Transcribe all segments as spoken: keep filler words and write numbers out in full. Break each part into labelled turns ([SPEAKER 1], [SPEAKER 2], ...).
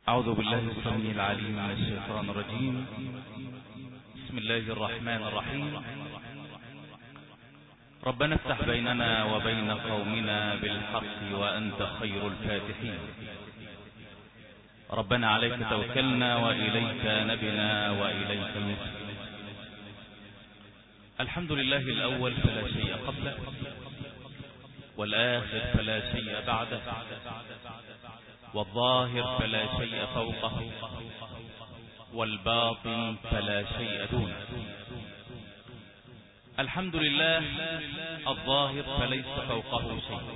[SPEAKER 1] أعوذ بالله السميع العليم من الشيطان الرجيم. بسم الله الرحمن الرحيم. ربنا افتح بيننا وبين قومنا بالحق وأنت خير الفاتحين. ربنا عليك توكلنا وإليك نبنا وإليك المصير. الحمد لله الأول فلا شيء قبله، والآخر فلا شيء بعده، والظاهر فلا شيء فوقه، والباطن فلا شيء دونه. الحمد لله الظاهر فليس فوقه شيء،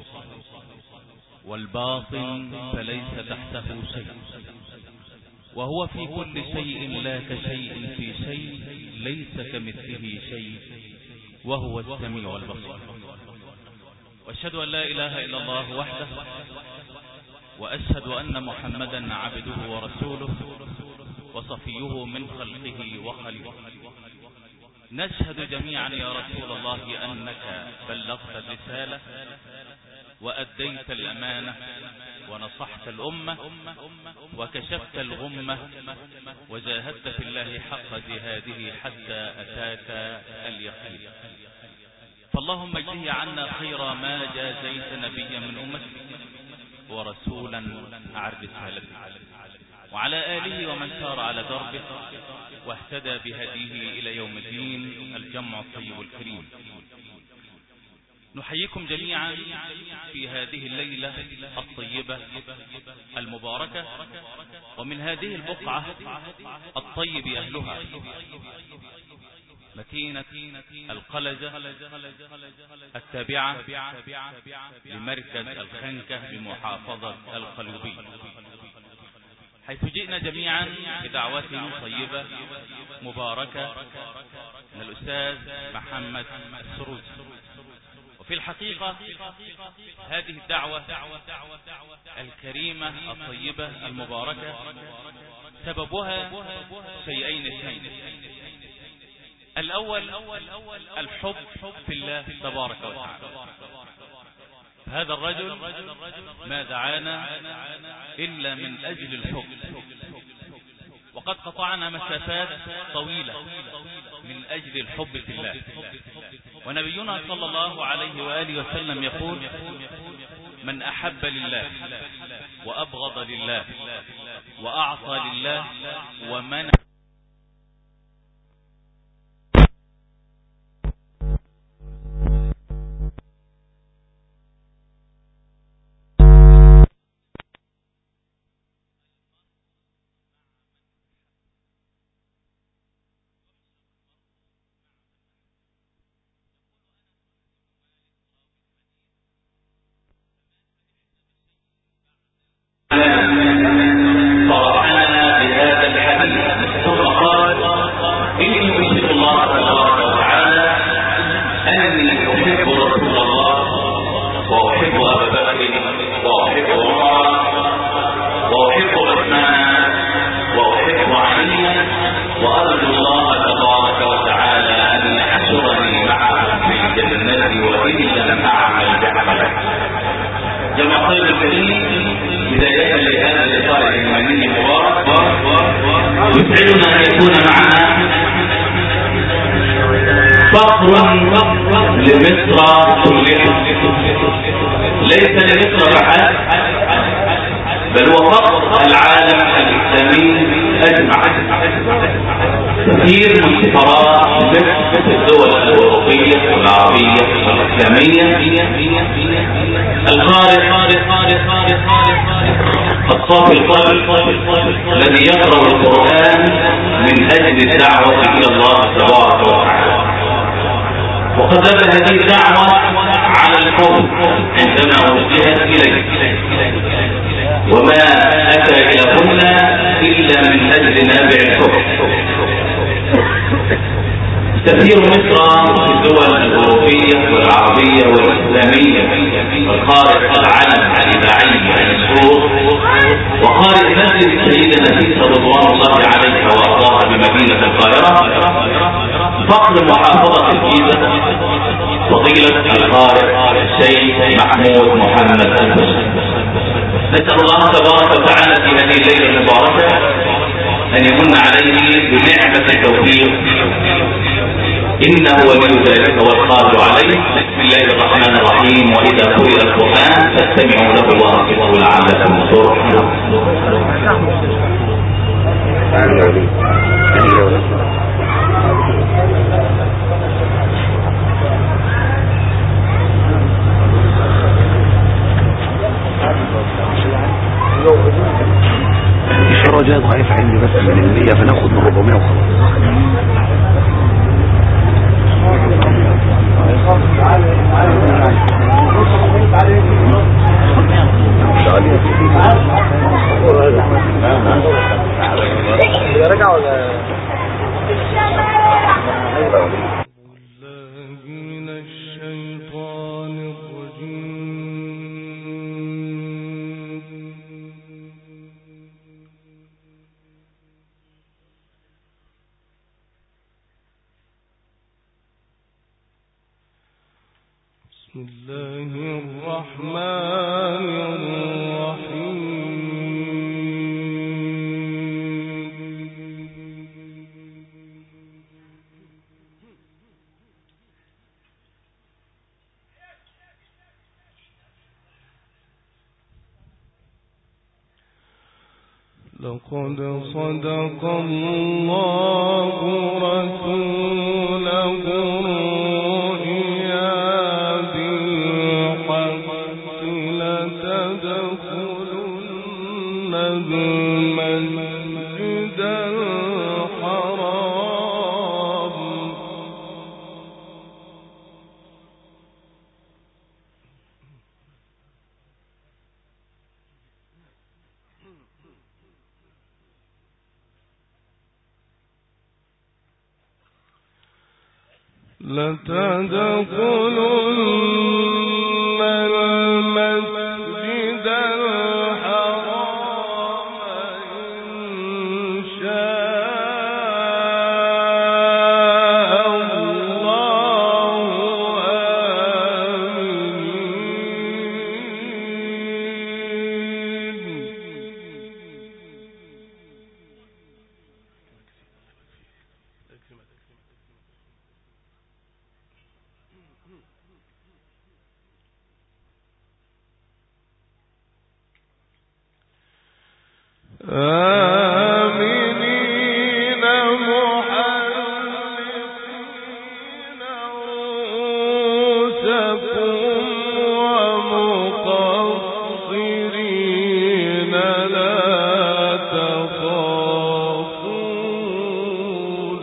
[SPEAKER 1] والباطن فليس تحته شيء، وهو في كل شيء لا كشيء في شيء، ليس كمثله شيء، وهو السميع البصير. واشهد ان لا اله الا الله وحده، واشهد ان محمدا عبده ورسوله وصفيه من خلقه وخليله. نشهد جميعا يا رسول الله انك بلغت الرساله واديت الامانه ونصحت الامه وكشفت الغمه وجاهدت في الله حق جهاده حتى اتاك اليقين. فاللهم اجزه عنا خير ما جازيت نبيا من امتك ورسولا عن رسالته، وعلى آله ومن سار على دربه واهتدى بهديه إلى يوم الدين. الجمع الطيب الكريم، نحييكم جميعا في هذه الليلة الطيبة المباركة، ومن هذه البقعة الطيب أهلها، مدينة القلجة التابعة لمركز الخنكة بمحافظة القليوبية، حيث جئنا جميعا بدعوة طيبة مباركة من الأستاذ محمد السروج. وفي الحقيقة هذه الدعوة الكريمة الطيبة المباركة سببها شيئين اثنين. الأول الحب في الله تبارك وتعالى. هذا الرجل ما دعانا إلا من أجل الحب، وقد قطعنا مسافات طويلة من أجل الحب في الله. ونبينا صلى الله عليه وآله وسلم يقول: من أحب لله وأبغض لله وأعطى لله ومنع لمصر كلها، ليس لمصر فحسب، بل هو فقر العالم الإسلامي أجمع. كثير من سفراء مصر في الدول الأوروبية والعربية والإسلامية القارئ الصافي القلب الذي يقرأ القرآن من أجل الدعوة إلى الله تبارك وتعالى، وقد دل هذه الدعوة على الحب عندما وجهت إليه، وما أتى إلى هنا إلا من أجل نابع الحب. تسير مصر في الدول الأوروبية والعربية والإسلامية، القارئ العلم الإذاعي المشهور وقارئ مسجد سيدنا نفيس رضوان الله عليه وأرضاها بمدينة القاهرة، فقر محافظة الجيزة، فضيلة القارئ الشيخ محمود محمد البشري.
[SPEAKER 2] نسأل الله تبارك وتعالى في هذه الليلة المباركة أن يمن عليه بنعمة التوفيق، إنه ولي ذلك والقادر عليه. بسم الله الرحمن الرحيم. وإذا قرئ القرآن فاستمعوا له وأنصتوا لعلكم ترحمون.
[SPEAKER 3] الإشارة جاء ضعيف عندي بس من المية، فناخد من أربعمية وخلاص. رجع ولا
[SPEAKER 4] بسم الله الرحمن الرحيم. لقد صدق الله رسوله المسجد الحرام لتدخلن المسجد الحرام إن شاء الله آمنين محلقين رؤوسكم ومقصرين لا تخافون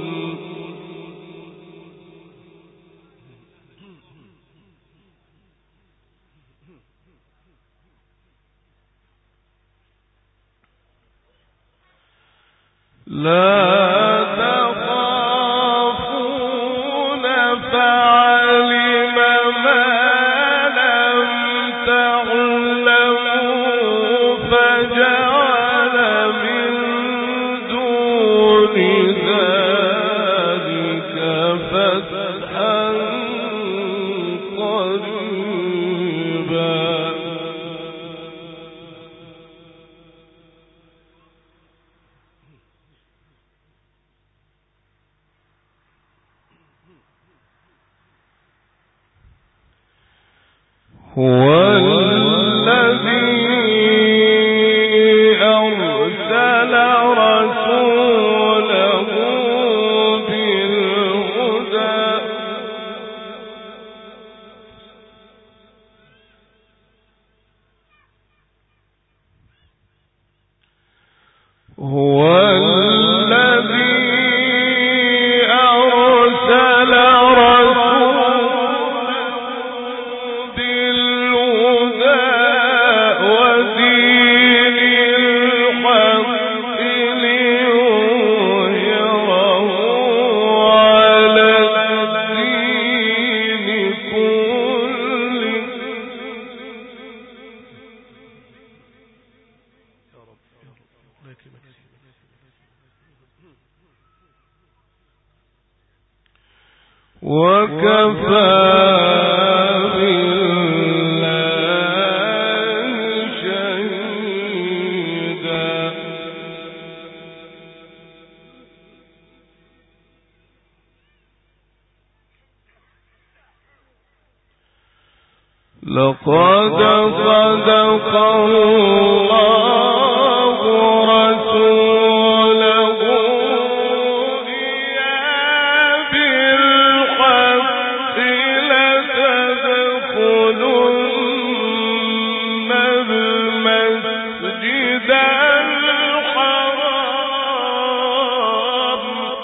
[SPEAKER 4] لا تخافون فعلم ما لم تعلموا فجعل من دون ذلك فتحا قريبا. هو الذي أرسل رسوله بالهدى هو الذي أرسل وكفى بالله شهيدا. لقد صدق الله رسوله الرؤيا بالحق لتدخلن المسجد الحرام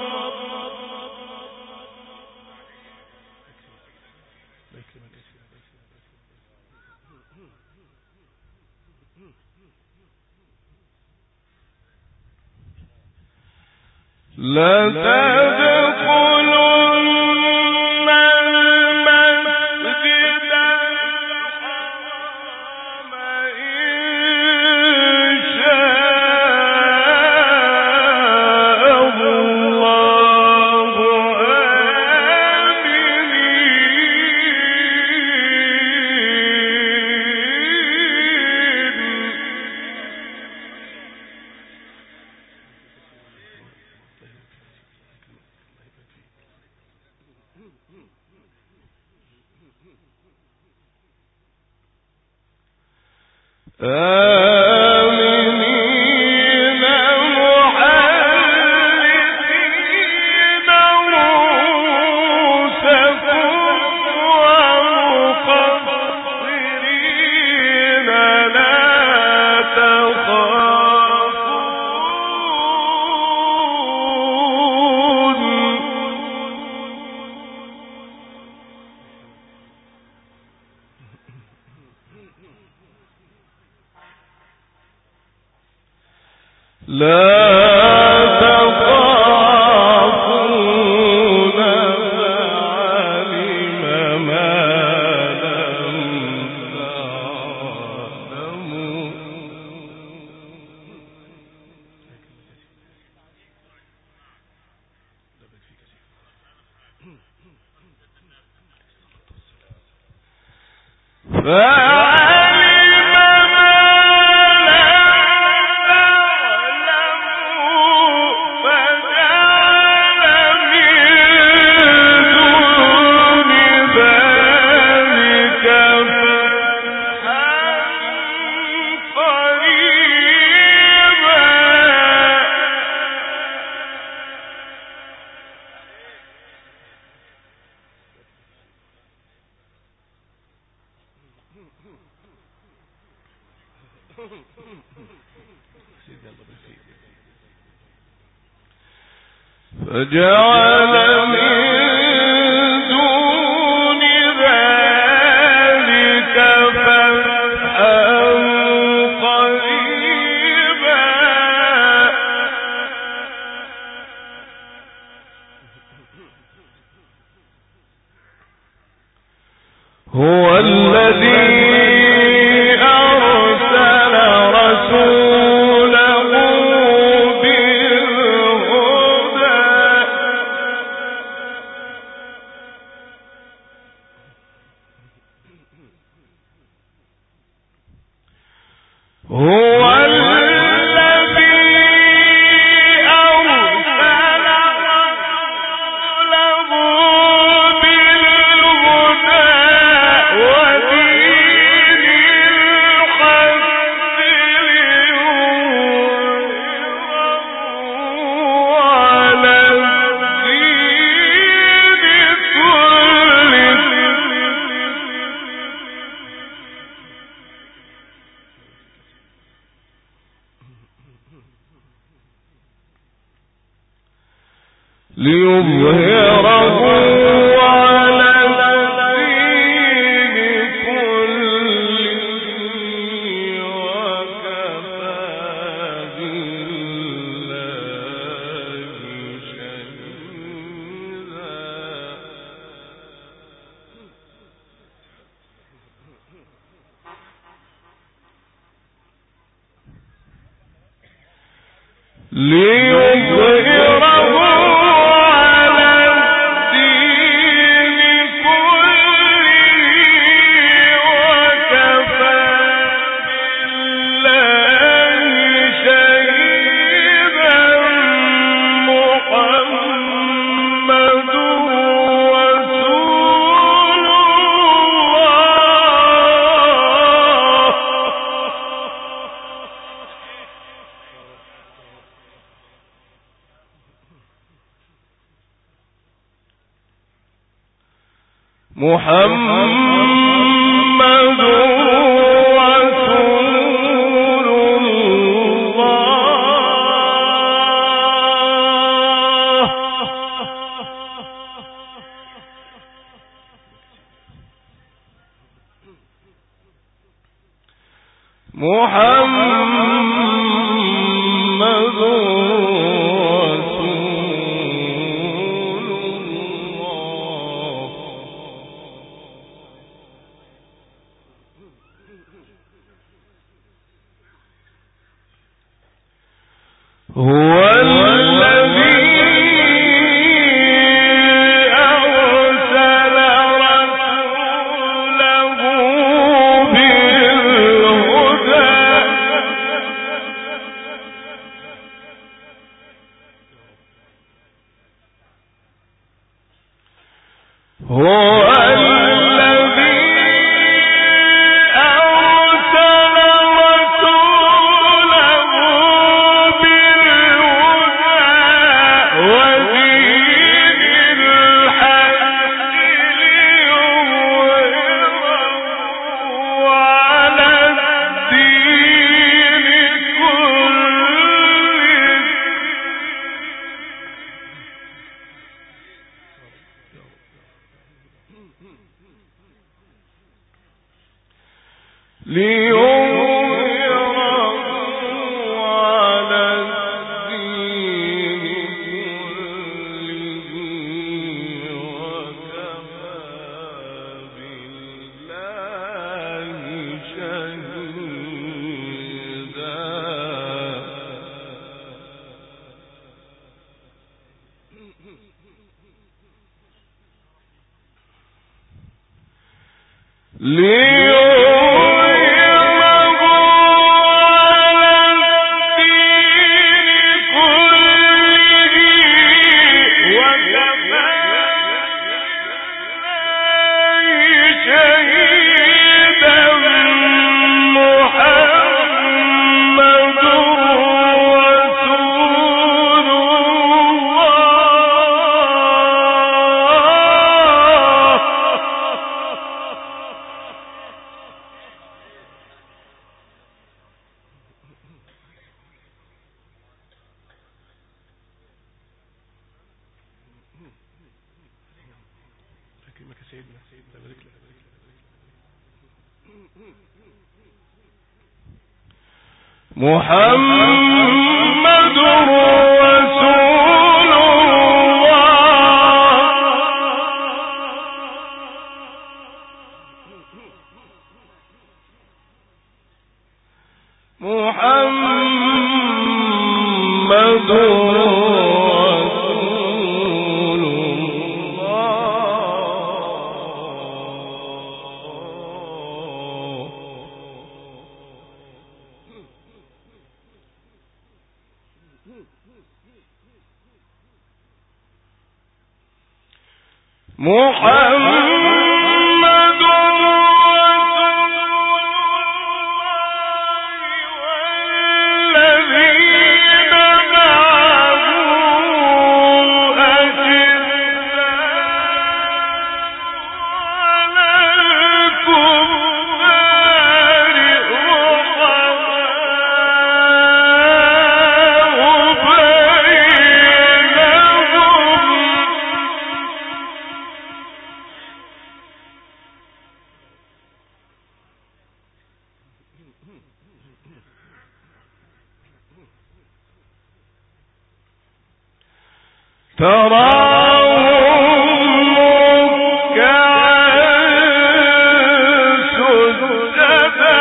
[SPEAKER 4] لا تدخلن المسجد الحرام إن شاء الله آمنين محلقين رؤوسكم ومقصرين لا تخافون لا تخافون فعلم ما لم تعلموا فجعل من دون ذلك فتحا قريبا هو الذي أرسل رسوله هو الذي أرسل رسوله بالهدى ودين الحق ليظهره على الدين كله ليظهره على الدين كله وكفى بالله شهيدا ليظهره محمد رسول الله محمد رسول الله محمد هو الذي أرسل رسوله بالهدى هو محمد رسول الله محمد محمد والذين معه أشداء تراهم ركعا سجدا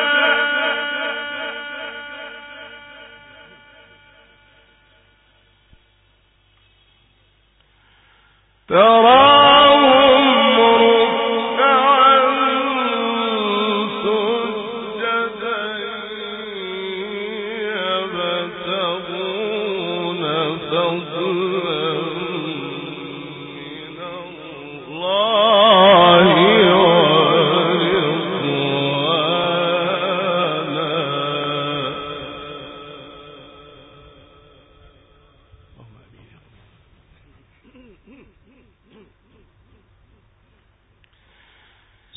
[SPEAKER 4] تراهم ركعا سجدا يبتغون فضلا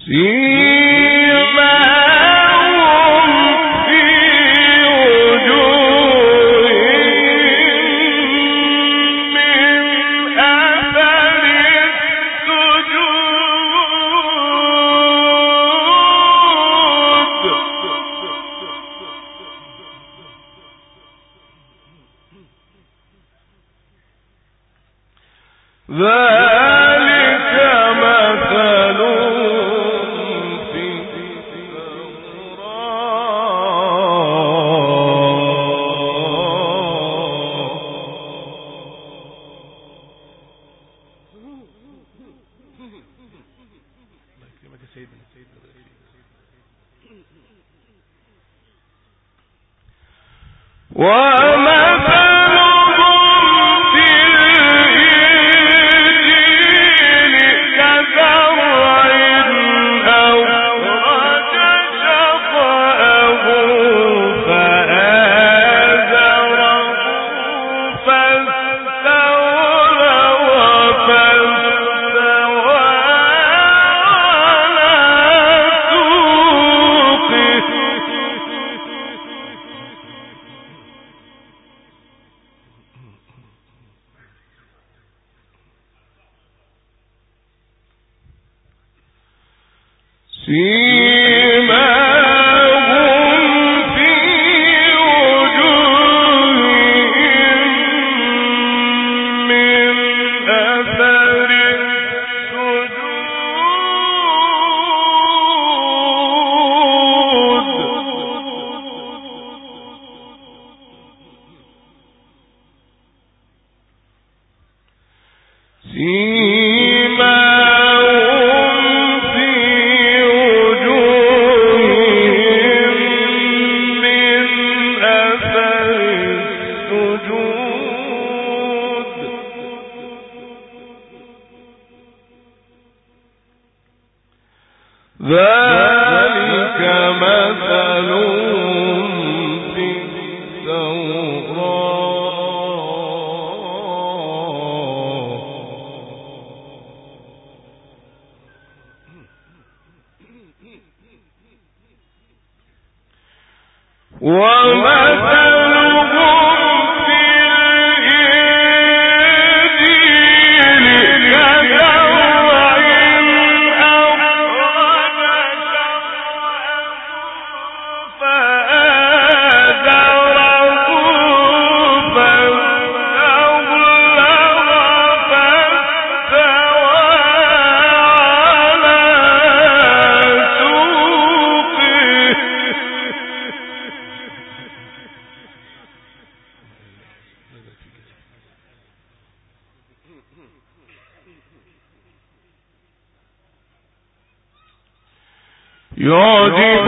[SPEAKER 4] يعجب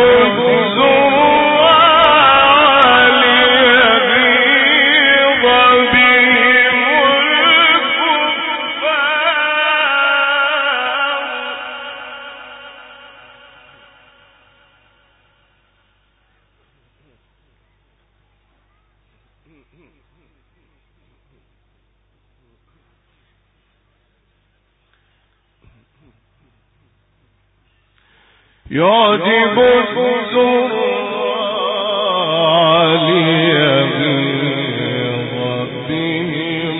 [SPEAKER 4] الزرع ليغيظ بهم يعجب الزرع ليغيظ بهم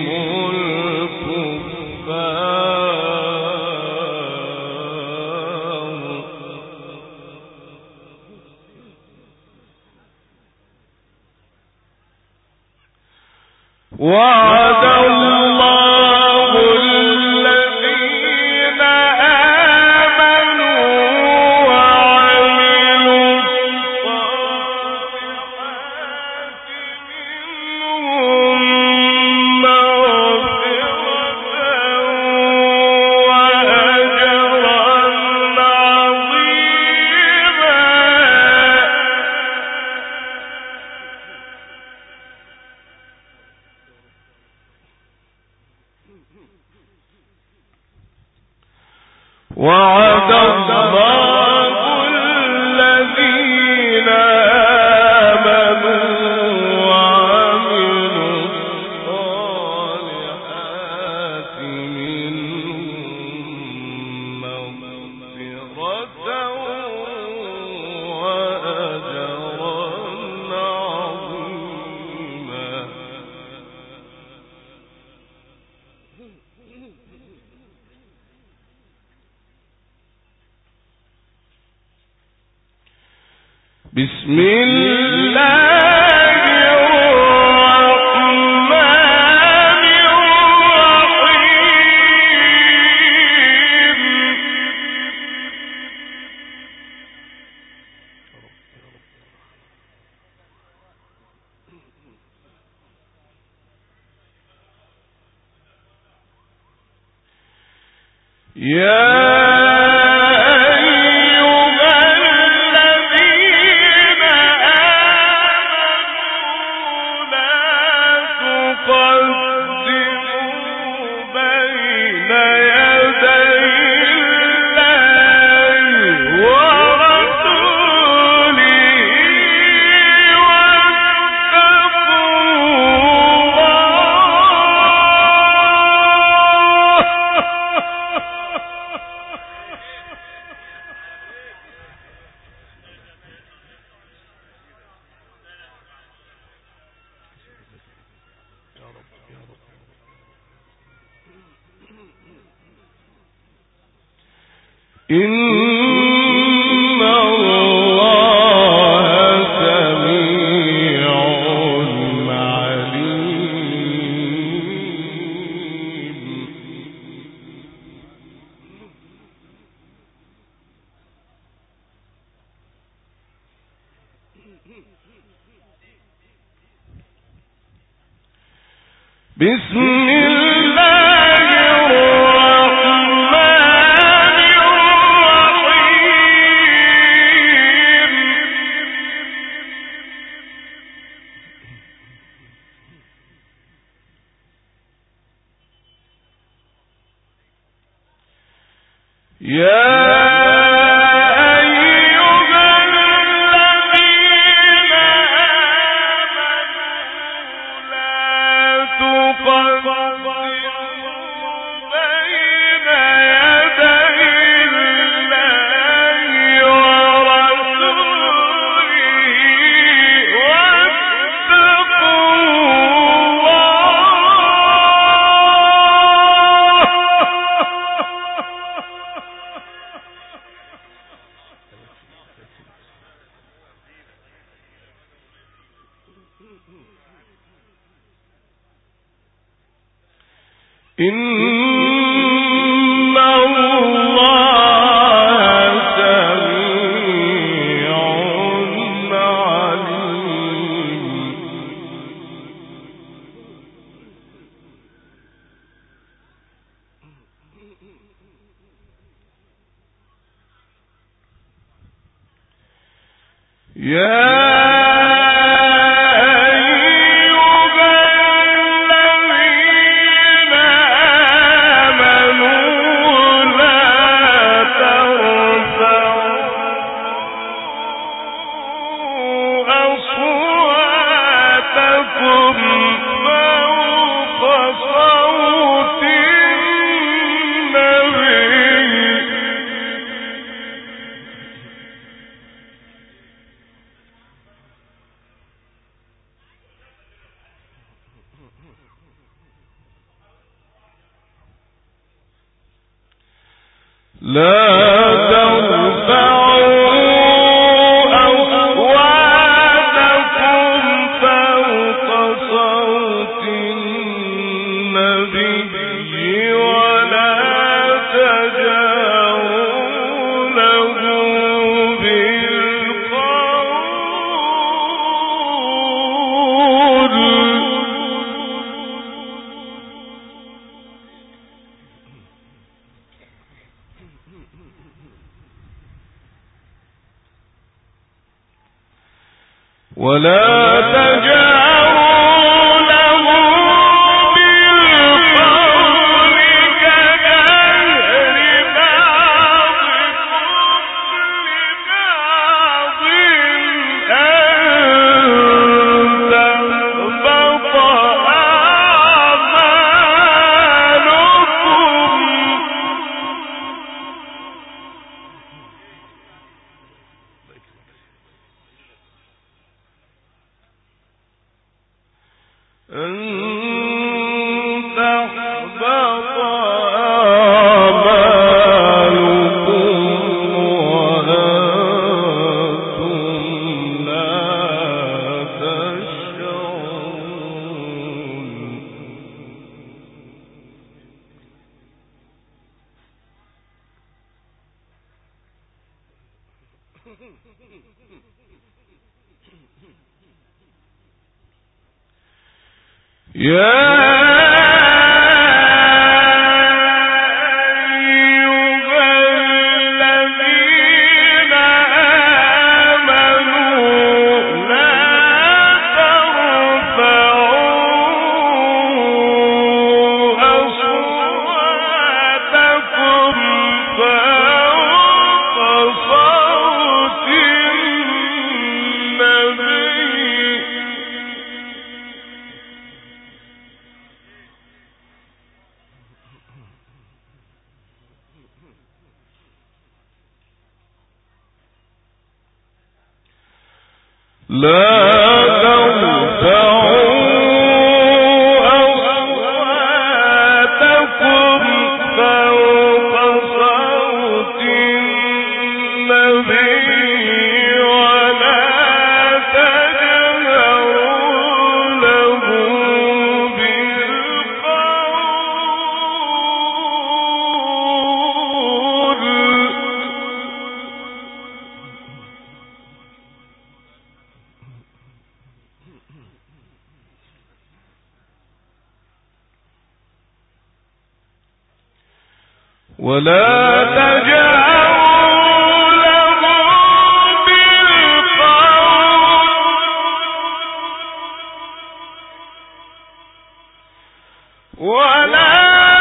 [SPEAKER 4] الكفار وعد الله الذين آمنوا وعملوا الصالحات منهم مغفرة وأجرا عظيما. وعد الله الذين آمنوا وعملوا الصالحات منهم مغفرة بسم الله إن الله سميع عليم. بسم الله الرحمن الرحيم. يا إن الله سميع عليم. يا لا ترفعوا أصواتكم فوق صوت النبي ولا تجهروا له بالقول ولا تجهروا له بالقول كجهر بعضكم لبعض أن تحبط أعمالكم. يا لا ترفعوا أصواتكم فوق صوت النبي ولا تجهروا له بالقول ولا تجهروا له بالقول ولا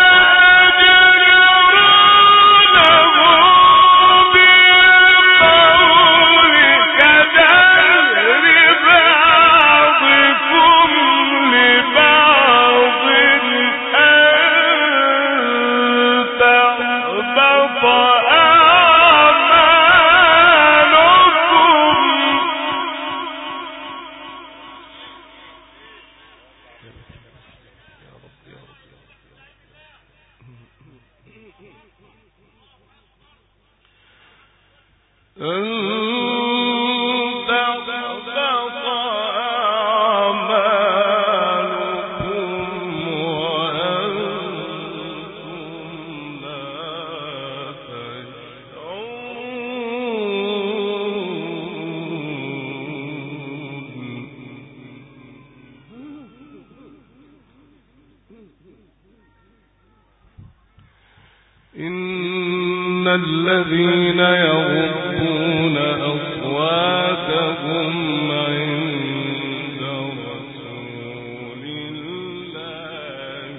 [SPEAKER 4] إن الذين يغضون أصواتهم عند رسول الله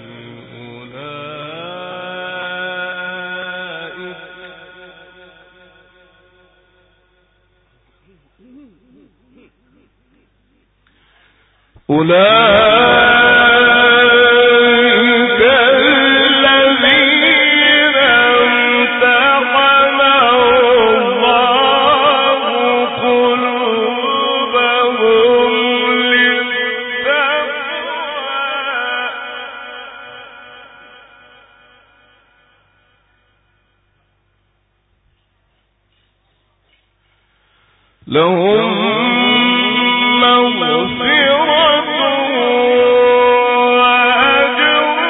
[SPEAKER 4] أولئك أولئك الذين امتحن الله قلوبهم للتقوى لهم مغفرة وأجر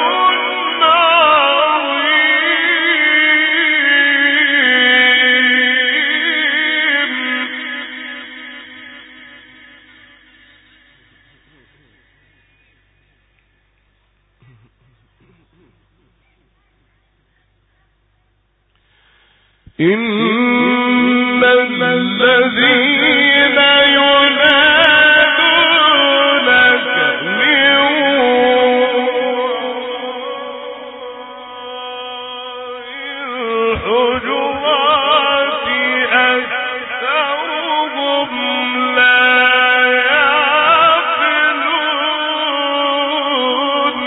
[SPEAKER 4] عظيم. إن الذين ينادونك من الحجرات أكثرهم لا يعقلون.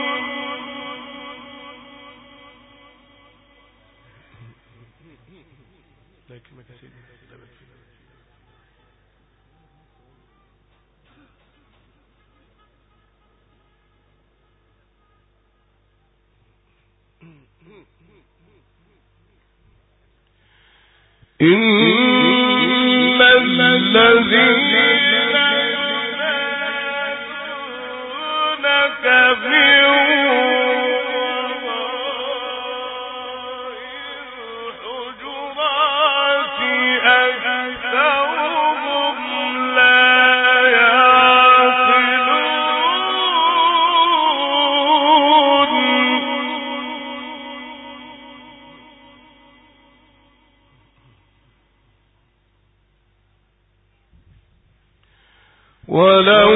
[SPEAKER 4] إن الذين ينادونك من وراء الحجرات ولو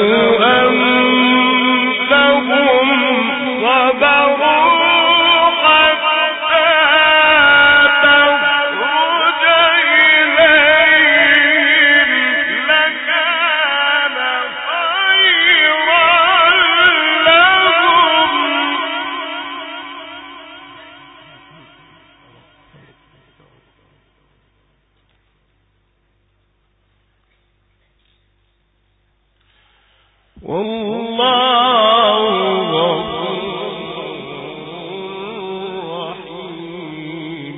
[SPEAKER 4] أنهم صبروا حتى تخرج إليهم لكان خيرا لهم. والله غفور رحيم.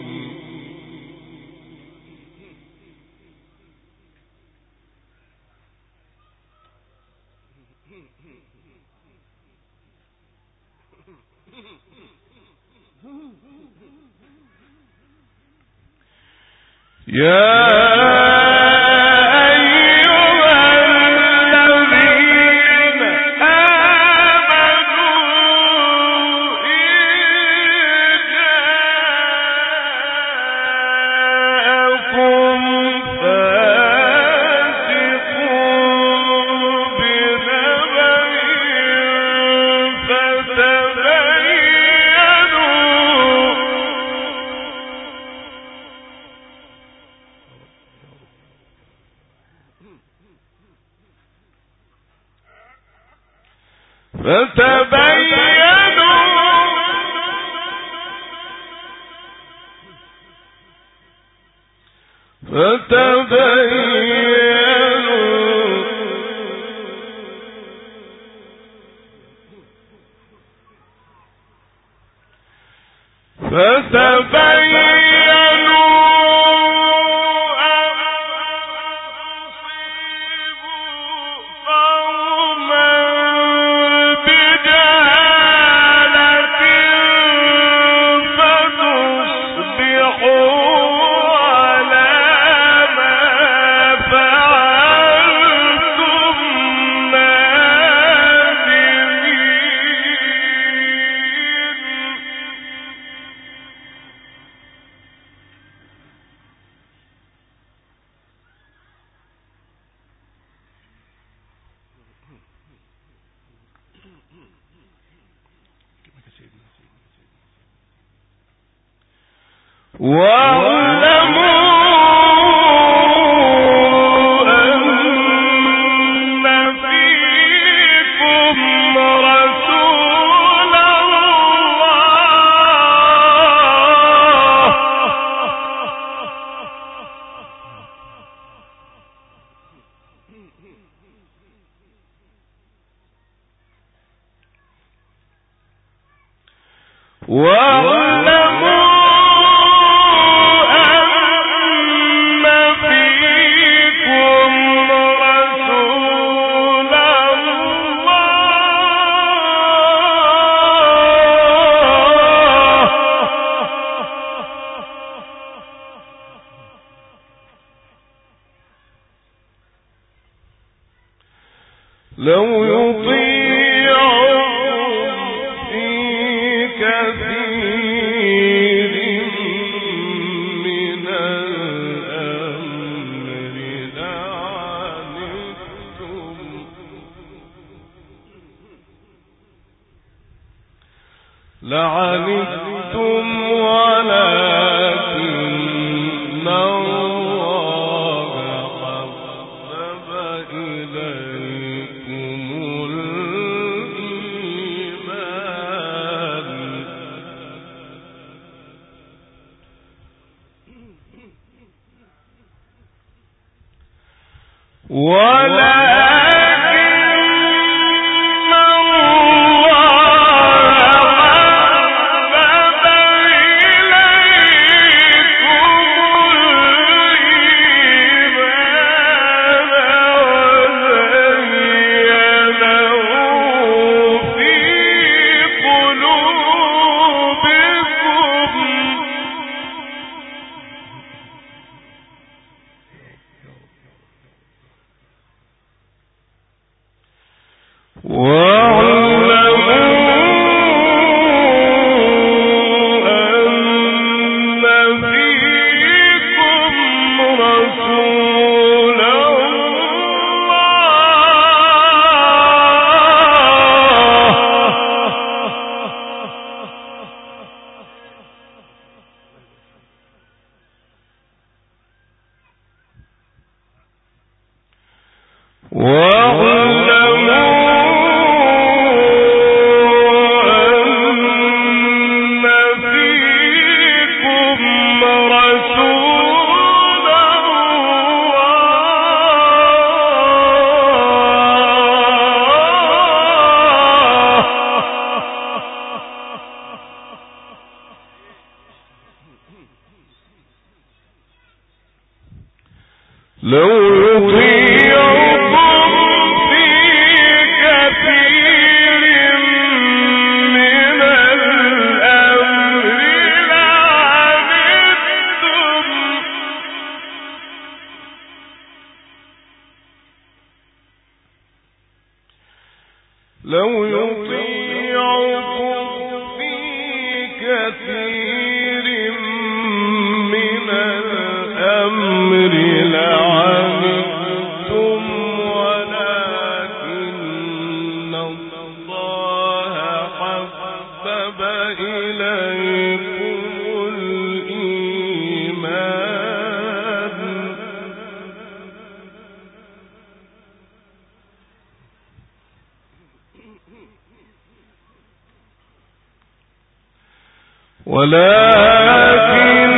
[SPEAKER 4] يا لو يطيعكم في كثير من الأمر لعنتم لعنتم ولكن الله حبب إليكم الإيمان لو يطيعكم في كثير من الأمر لعنتم ولكن الله حبب إليكم الإيمان ولكن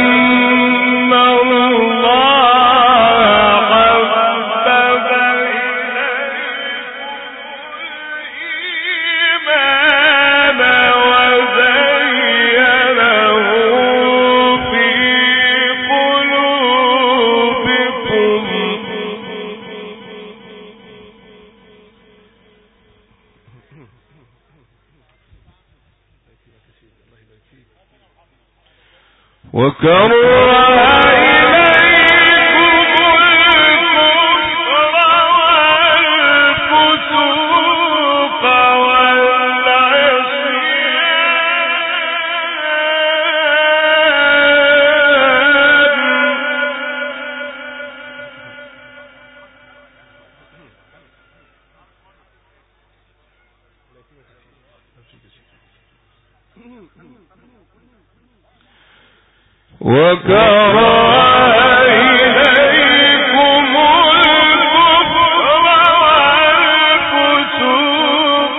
[SPEAKER 4] الله حبب إليكم الإيمان وزينه في قلوبكم وكره إليكم الكفر والفسوق وكره إليكم الكفر والفسوق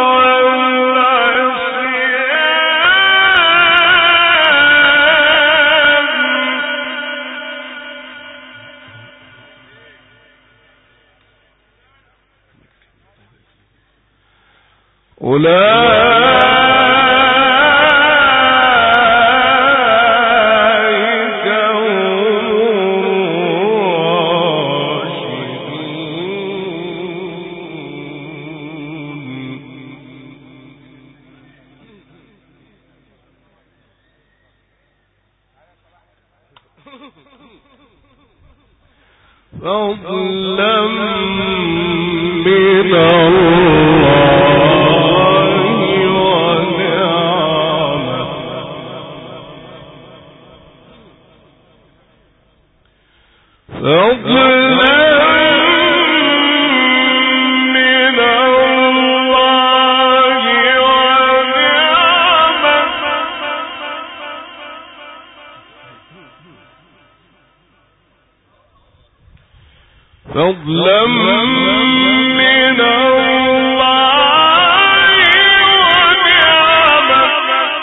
[SPEAKER 4] والعصيان أولئك فضلا من الله ونعمة فضلا من الله ونعمة فضلا من الله ونعمة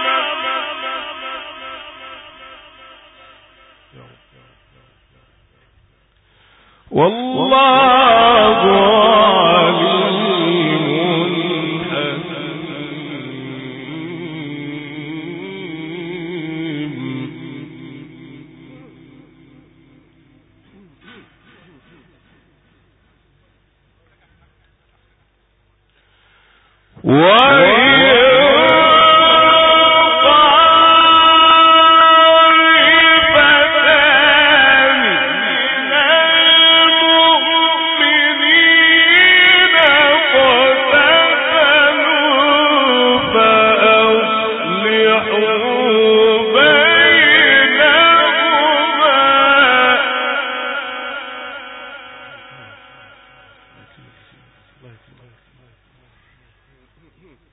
[SPEAKER 4] والله عليم حكيم Hmm.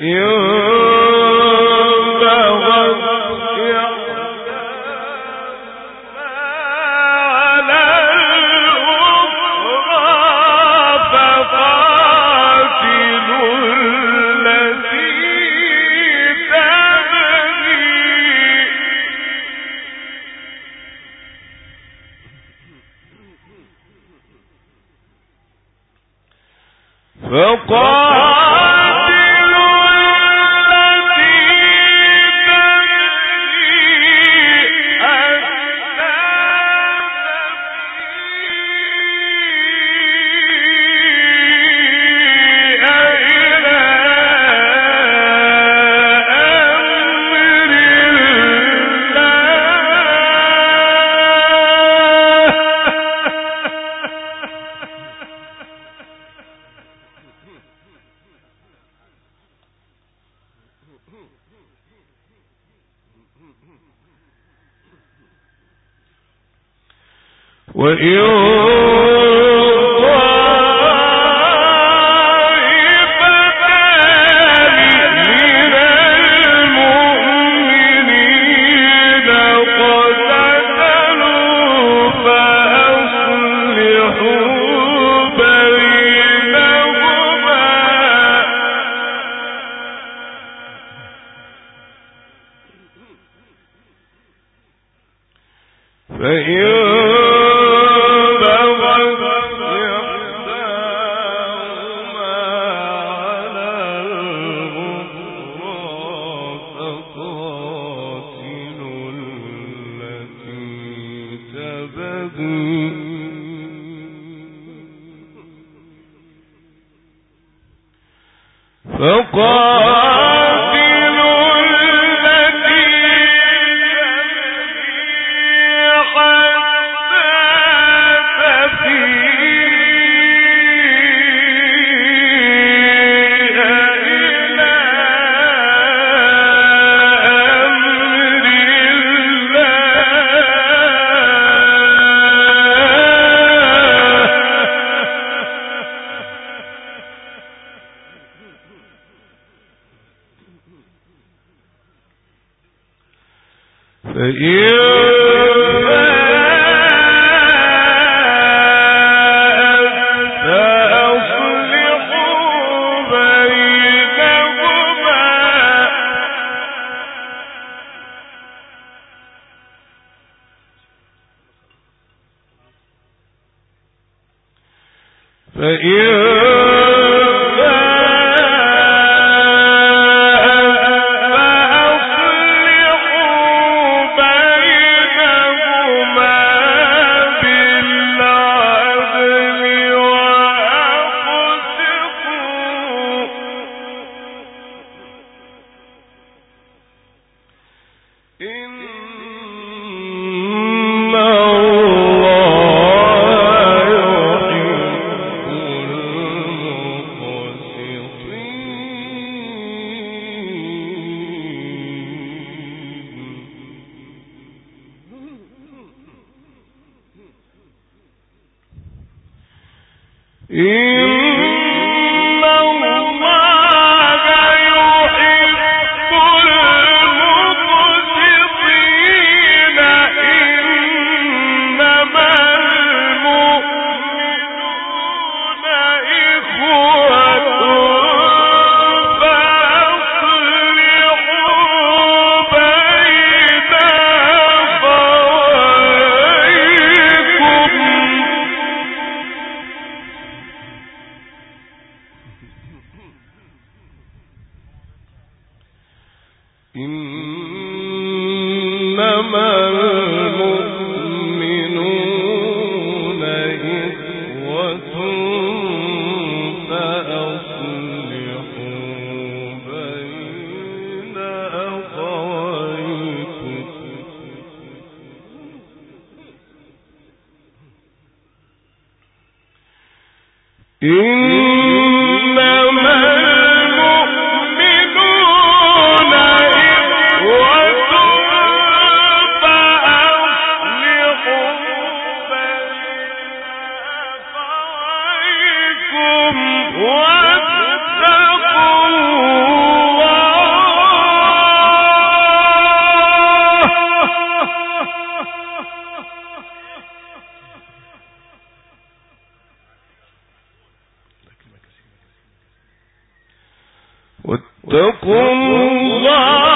[SPEAKER 4] واتقوا واتقوا الله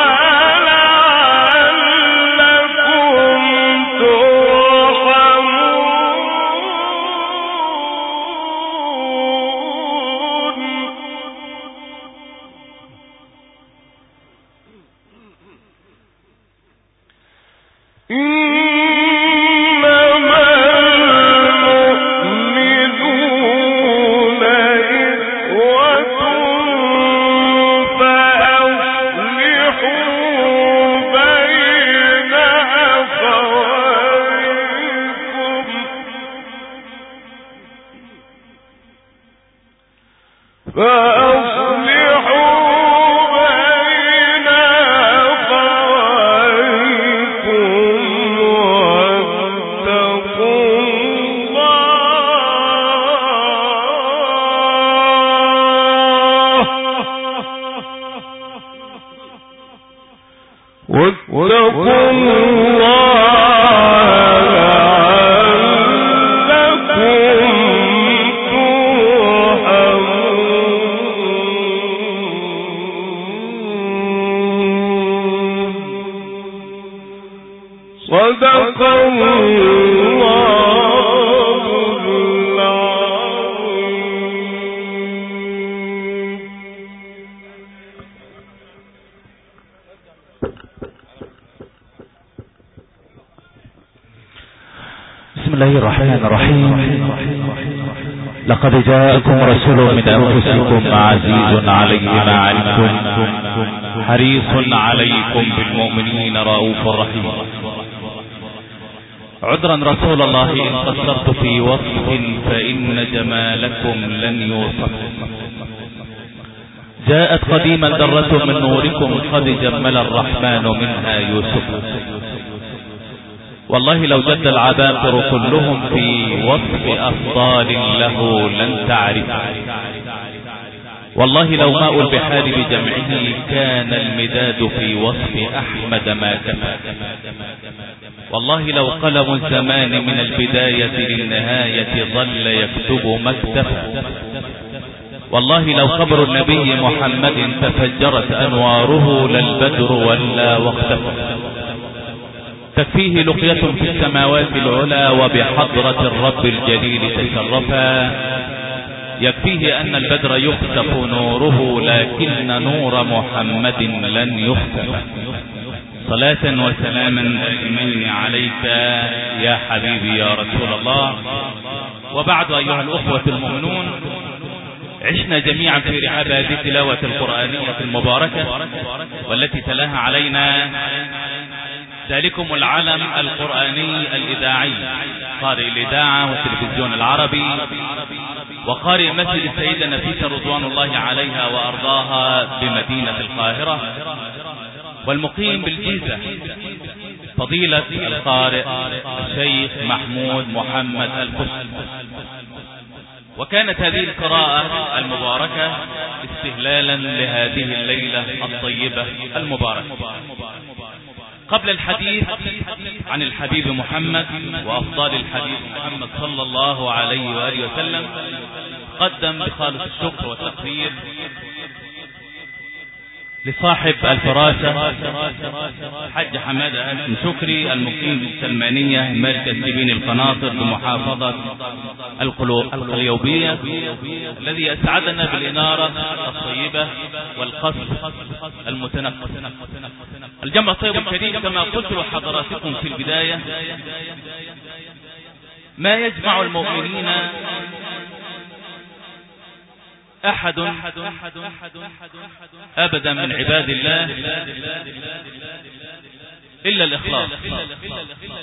[SPEAKER 1] لقد جاءكم رسول من أنفسكم عزيز عليه ما عنتم حريص عليكم بالمؤمنين رؤوف رحيم. عذرا رسول الله إن قصرت في وصف فإن جمالكم لن يوصف. جاءت قديما ذرة من نوركم قد جمل الرحمن منها يوسف. والله لو جد العباقر كلهم في وصف أفضال له لن تعرف. والله لو ماء البحار بجمعه كان المداد في وصف أحمد ما كفى. والله لو قلم الزمان من البداية للنهاية ظل يكتب ما اكتفى. والله لو قبر النبي محمد تفجرت أنواره للبدر ولا واختفى. تكفيه لقية في السماوات العلا وبحضرة الرب الجليل تشرفا. يكفيه أن البدر يخسف نوره لكن نور محمد لن يخسف. صلاة وسلاما دائمين عليك يا حبيبي يا رسول الله. وبعد أيها الأخوة المؤمنون، عشنا جميعا في رحاب هذه التلاوة القرآنية المباركة والتي تلاها علينا ذلكم العلم القرآني الإذاعي، قارئ الإذاعة والتلفزيون العربي وقارئ مسجد السيدة نفيسة رضوان الله عليها وأرضاها بمدينة القاهرة، والمقيم بالجيزة فضيلة القارئ الشيخ محمود محمد القسم. وكانت هذه القراءة المباركة استهلالا لهذه الليلة الطيبة المباركة. قبل الحديث عن الحبيب محمد وأفضال الحبيب محمد صلى الله عليه وآله وسلم، قدم بخالص الشكر والتقدير لصاحب الفراشة حج حمادة هاشم شكري المقيم بالسلمانية مركز جبين القناطر بمحافظة القليوبية، الذي أسعدنا بالإنارة الطيبة والقصر المتنقل. الجمع الطيب الكريم كما قلت لحضراتكم في البداية، ما يجمع المؤمنين أحد أبدا من عباد الله إلا الإخلاص.